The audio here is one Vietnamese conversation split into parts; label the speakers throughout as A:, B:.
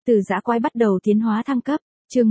A: Từ dã quái bắt đầu tiến hóa thăng cấp, chương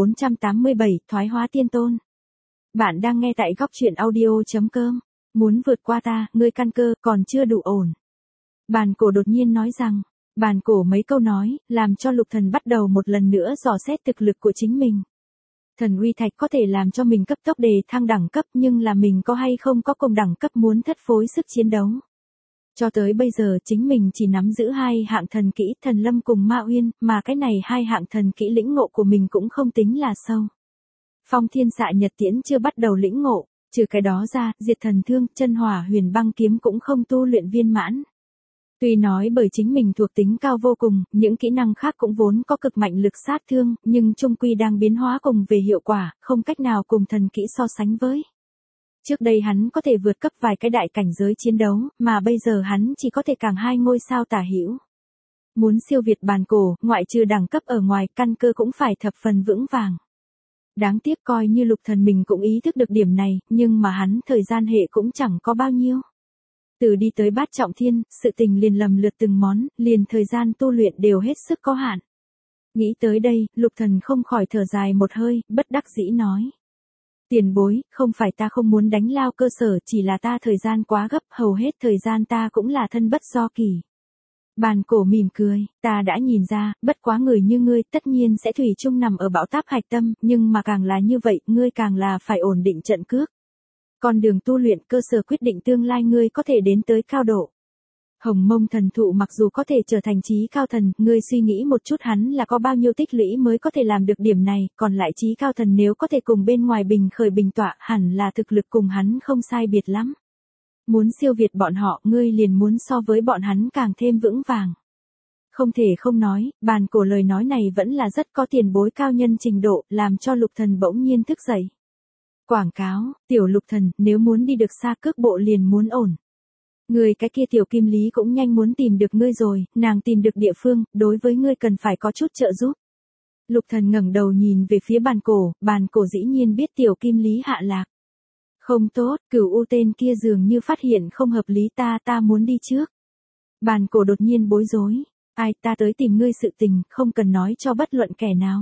A: 1487, thoái hóa tiên tôn. Bạn đang nghe tại góc truyện audio.com. Muốn vượt qua ta, ngươi căn cơ còn chưa đủ ổn. Bàn cổ đột nhiên nói rằng, bàn cổ mấy câu nói, làm cho lục thần bắt đầu một lần nữa dò xét thực lực của chính mình. Thần uy thạch có thể làm cho mình cấp tốc đề thăng đẳng cấp, nhưng là mình có hay không có cùng đẳng cấp muốn thất phối sức chiến đấu. Cho tới bây giờ chính mình chỉ nắm giữ hai hạng thần kỹ thần lâm cùng ma uyên, mà cái này hai hạng thần kỹ lĩnh ngộ của mình cũng không tính là sâu. Phong thiên xạ nhật tiễn chưa bắt đầu lĩnh ngộ, trừ cái đó ra, diệt thần thương, chân hỏa huyền băng kiếm cũng không tu luyện viên mãn. Tuy nói bởi chính mình thuộc tính cao vô cùng, những kỹ năng khác cũng vốn có cực mạnh lực sát thương, nhưng chung quy đang biến hóa cùng về hiệu quả, không cách nào cùng thần kỹ so sánh với. Trước đây hắn có thể vượt cấp vài cái đại cảnh giới chiến đấu, mà bây giờ hắn chỉ có thể càng hai ngôi sao tả hữu. Muốn siêu việt bàn cổ, ngoại trừ đẳng cấp ở ngoài, căn cơ cũng phải thập phần vững vàng. Đáng tiếc coi như lục thần mình cũng ý thức được điểm này, nhưng mà hắn thời gian hệ cũng chẳng có bao nhiêu. Từ đi tới bát trọng thiên, sự tình liền lầm lượt từng món, liền thời gian tu luyện đều hết sức có hạn. Nghĩ tới đây, lục thần không khỏi thở dài một hơi, bất đắc dĩ nói. Tiền bối, không phải ta không muốn đánh lao cơ sở, chỉ là ta thời gian quá gấp, hầu hết thời gian ta cũng là thân bất do kỳ. Bàn cổ mỉm cười, ta đã nhìn ra, bất quá người như ngươi tất nhiên sẽ thủy chung nằm ở bão táp hạch tâm, nhưng mà càng là như vậy, ngươi càng là phải ổn định trận cước. Con đường tu luyện cơ sở quyết định tương lai ngươi có thể đến tới cao độ. Hồng Mông thần thụ mặc dù có thể trở thành chí cao thần, ngươi suy nghĩ một chút hắn là có bao nhiêu tích lũy mới có thể làm được điểm này, còn lại chí cao thần nếu có thể cùng bên ngoài bình khởi bình tọa, hẳn là thực lực cùng hắn không sai biệt lắm. Muốn siêu việt bọn họ, ngươi liền muốn so với bọn hắn càng thêm vững vàng. Không thể không nói, bàn cổ lời nói này vẫn là rất có tiền bối cao nhân trình độ, làm cho lục thần bỗng nhiên thức dậy. Quảng cáo, tiểu lục thần, nếu muốn đi được xa cước bộ liền muốn ổn. Người cái kia tiểu kim lý cũng nhanh muốn tìm được ngươi rồi, nàng tìm được địa phương, đối với ngươi cần phải có chút trợ giúp. Lục thần ngẩng đầu nhìn về phía bàn cổ dĩ nhiên biết tiểu kim lý hạ lạc. Không tốt, Cửu U tên kia dường như phát hiện không hợp lý ta muốn đi trước. Bàn cổ đột nhiên bối rối, ai ta tới tìm ngươi sự tình, không cần nói cho bất luận kẻ nào.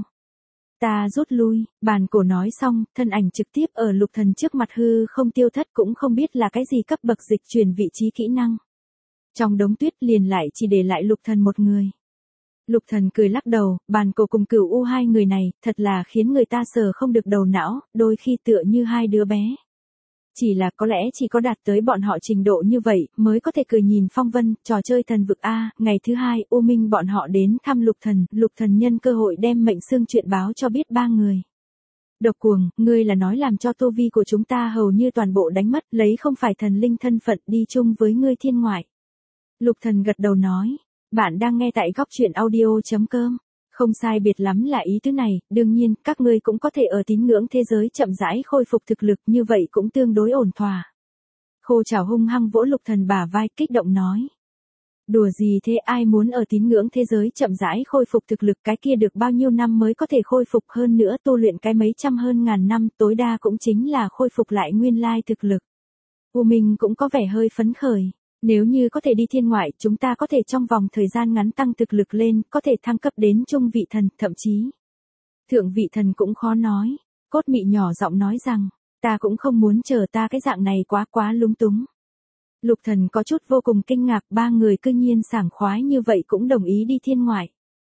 A: Ta rút lui, bàn cổ nói xong, thân ảnh trực tiếp ở lục thần trước mặt hư không tiêu thất, cũng không biết là cái gì cấp bậc dịch chuyển vị trí kỹ năng. Trong đống tuyết liền lại chỉ để lại lục thần một người. Lục thần cười lắc đầu, bàn cổ cùng Cửu U hai người này, thật là khiến người ta sờ không được đầu não, đôi khi tựa như hai đứa bé. Chỉ là có lẽ chỉ có đạt tới bọn họ trình độ như vậy, mới có thể cười nhìn phong vân, trò chơi thần vực A. Ngày thứ hai, U Minh bọn họ đến thăm lục thần nhân cơ hội đem mệnh xương chuyện báo cho biết ba người. Độc cuồng, ngươi là nói làm cho tu vi của chúng ta hầu như toàn bộ đánh mất, lấy không phải thần linh thân phận đi chung với ngươi thiên ngoại. Lục thần gật đầu nói, bạn đang nghe tại góc truyện audio.com. Không sai biệt lắm là ý tứ này, đương nhiên, các ngươi cũng có thể ở tín ngưỡng thế giới chậm rãi khôi phục thực lực, như vậy cũng tương đối ổn thỏa. Khô Trảo hung hăng vỗ lục thần bả vai, kích động nói. Đùa gì thế, ai muốn ở tín ngưỡng thế giới chậm rãi khôi phục thực lực, cái kia được bao nhiêu năm mới có thể khôi phục, hơn nữa tu luyện cái mấy trăm hơn ngàn năm, tối đa cũng chính là khôi phục lại nguyên lai thực lực. U Minh cũng có vẻ hơi phấn khởi. Nếu như có thể đi thiên ngoại, chúng ta có thể trong vòng thời gian ngắn tăng thực lực lên, có thể thăng cấp đến trung vị thần, thậm chí thượng vị thần cũng khó nói. Cốt Mị nhỏ giọng nói rằng, ta cũng không muốn chờ ta cái dạng này quá lúng túng. Lục thần có chút vô cùng kinh ngạc, ba người cư nhiên sảng khoái như vậy cũng đồng ý đi thiên ngoại.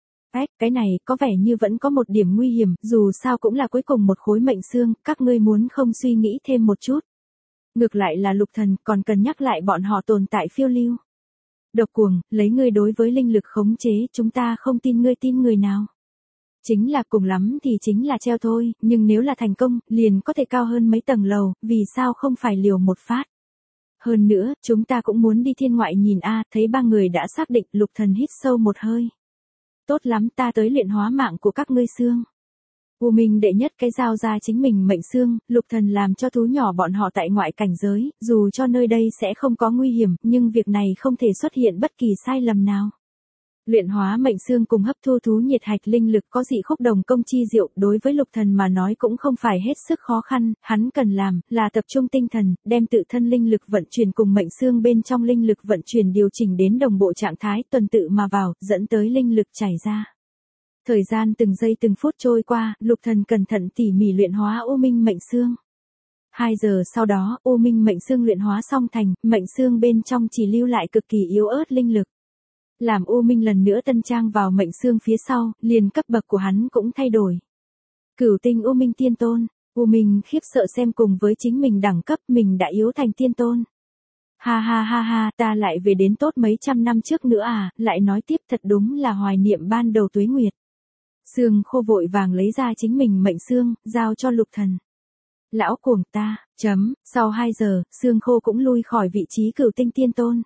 A: Cái này có vẻ như vẫn có một điểm nguy hiểm, dù sao cũng là cuối cùng một khối mệnh xương, các ngươi muốn không suy nghĩ thêm một chút. Ngược lại là lục thần còn cần nhắc lại bọn họ tồn tại phiêu lưu. Độc cuồng, lấy ngươi đối với linh lực khống chế, chúng ta không tin ngươi tin người nào. Chính là cùng lắm thì chính là treo thôi, nhưng nếu là thành công, liền có thể cao hơn mấy tầng lầu, vì sao không phải liều một phát. Hơn nữa, chúng ta cũng muốn đi thiên ngoại nhìn thấy ba người đã xác định, lục thần hít sâu một hơi. Tốt lắm, ta tới luyện hóa mạng của các ngươi xương. U Minh đệ nhất cái giao ra chính mình mệnh xương, lục thần làm cho thú nhỏ bọn họ tại ngoại cảnh giới, dù cho nơi đây sẽ không có nguy hiểm, nhưng việc này không thể xuất hiện bất kỳ sai lầm nào. Luyện hóa mệnh xương cùng hấp thu thú nhiệt hạch linh lực có dị khúc đồng công chi diệu, đối với lục thần mà nói cũng không phải hết sức khó khăn, hắn cần làm là tập trung tinh thần, đem tự thân linh lực vận chuyển cùng mệnh xương bên trong linh lực vận chuyển điều chỉnh đến đồng bộ trạng thái, tuần tự mà vào, dẫn tới linh lực chảy ra. Thời gian từng giây từng phút trôi qua, Lục Thần cẩn thận tỉ mỉ luyện hóa U Minh mệnh xương. 2 giờ sau đó, U Minh mệnh xương luyện hóa xong thành, mệnh xương bên trong chỉ lưu lại cực kỳ yếu ớt linh lực. Làm U Minh lần nữa tân trang vào mệnh xương phía sau, liền cấp bậc của hắn cũng thay đổi. Cửu tinh U Minh tiên tôn, U Minh khiếp sợ xem cùng với chính mình đẳng cấp mình đã yếu thành tiên tôn. Ha ha ha ha, ta lại về đến tốt mấy trăm năm trước nữa à, lại nói tiếp thật đúng là hoài niệm ban đầu tuế nguyệt. Xương khô vội vàng lấy ra chính mình mệnh xương, giao cho Lục Thần. Lão cuồng ta, sau 2 giờ, xương khô cũng lui khỏi vị trí cửu tinh tiên tôn.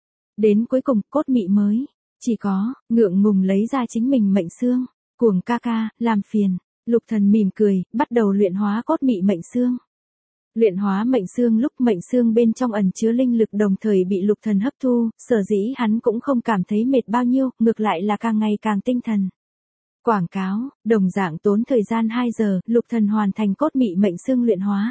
A: Đến cuối cùng, cốt mị mới, chỉ có, ngượng ngùng lấy ra chính mình mệnh xương. Cuồng ca ca, làm phiền. Lục Thần mỉm cười, bắt đầu luyện hóa cốt mị mệnh xương. Luyện hóa mệnh xương lúc mệnh xương bên trong ẩn chứa linh lực đồng thời bị Lục Thần hấp thu, sở dĩ hắn cũng không cảm thấy mệt bao nhiêu, ngược lại là càng ngày càng tinh thần. Quảng cáo, đồng dạng tốn thời gian 2 giờ, Lục Thần hoàn thành cốt mị mệnh xương luyện hóa.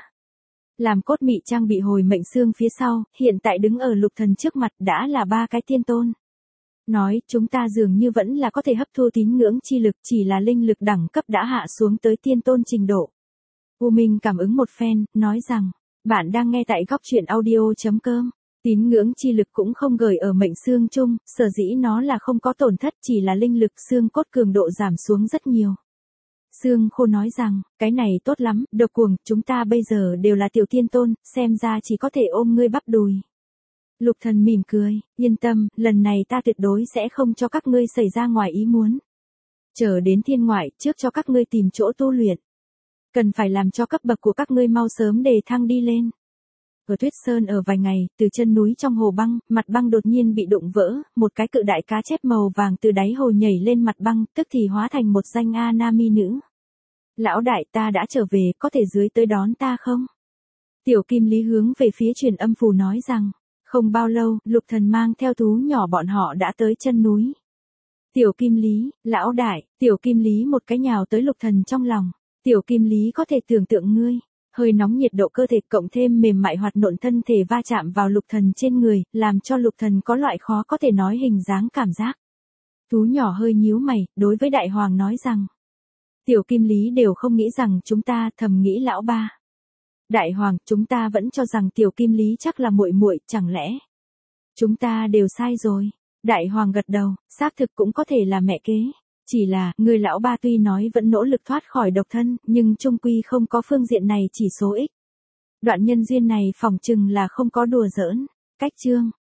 A: Làm cốt mị trang bị hồi mệnh xương phía sau, hiện tại đứng ở Lục Thần trước mặt đã là 3 cái tiên tôn. Nói, chúng ta dường như vẫn là có thể hấp thu tín ngưỡng chi lực, chỉ là linh lực đẳng cấp đã hạ xuống tới tiên tôn trình độ. U Minh cảm ứng một phen, nói rằng, bạn đang nghe tại góc truyện audio.com. Tín ngưỡng chi lực cũng không gửi ở mệnh xương chung, sở dĩ nó là không có tổn thất, chỉ là linh lực xương cốt cường độ giảm xuống rất nhiều. Xương khô nói rằng, cái này tốt lắm, độc cuồng, chúng ta bây giờ đều là tiểu tiên tôn, xem ra chỉ có thể ôm ngươi bắp đùi. Lục Thần mỉm cười, yên tâm, lần này ta tuyệt đối sẽ không cho các ngươi xảy ra ngoài ý muốn. Chờ đến thiên ngoại, trước cho các ngươi tìm chỗ tu luyện. Cần phải làm cho cấp bậc của các ngươi mau sớm đề thăng đi lên. Ở Tuyết Sơn ở vài ngày, từ chân núi trong hồ băng, mặt băng đột nhiên bị đụng vỡ, một cái cự đại cá chép màu vàng từ đáy hồ nhảy lên mặt băng, tức thì hóa thành một danh Anami nữ. Lão đại, ta đã trở về, có thể dưới tới đón ta không? Tiểu Kim Lý hướng về phía truyền âm phù nói rằng, không bao lâu, Lục Thần mang theo thú nhỏ bọn họ đã tới chân núi. Tiểu Kim Lý, lão đại, Tiểu Kim Lý một cái nhào tới Lục Thần trong lòng. Tiểu Kim Lý có thể tưởng tượng ngươi, hơi nóng nhiệt độ cơ thể cộng thêm mềm mại hoạt nộn thân thể va chạm vào Lục Thần trên người, làm cho Lục Thần có loại khó có thể nói hình dáng cảm giác. Thú nhỏ hơi nhíu mày, đối với Đại Hoàng nói rằng, Tiểu Kim Lý đều không nghĩ rằng chúng ta, thầm nghĩ lão ba. Đại Hoàng, chúng ta vẫn cho rằng Tiểu Kim Lý chắc là muội muội, chẳng lẽ chúng ta đều sai rồi? Đại Hoàng gật đầu, xác thực cũng có thể là mẹ kế. Chỉ là, người lão ba tuy nói vẫn nỗ lực thoát khỏi độc thân, nhưng chung quy không có phương diện này chỉ số ít. Đoạn nhân duyên này phỏng chừng là không có đùa giỡn. Cách chương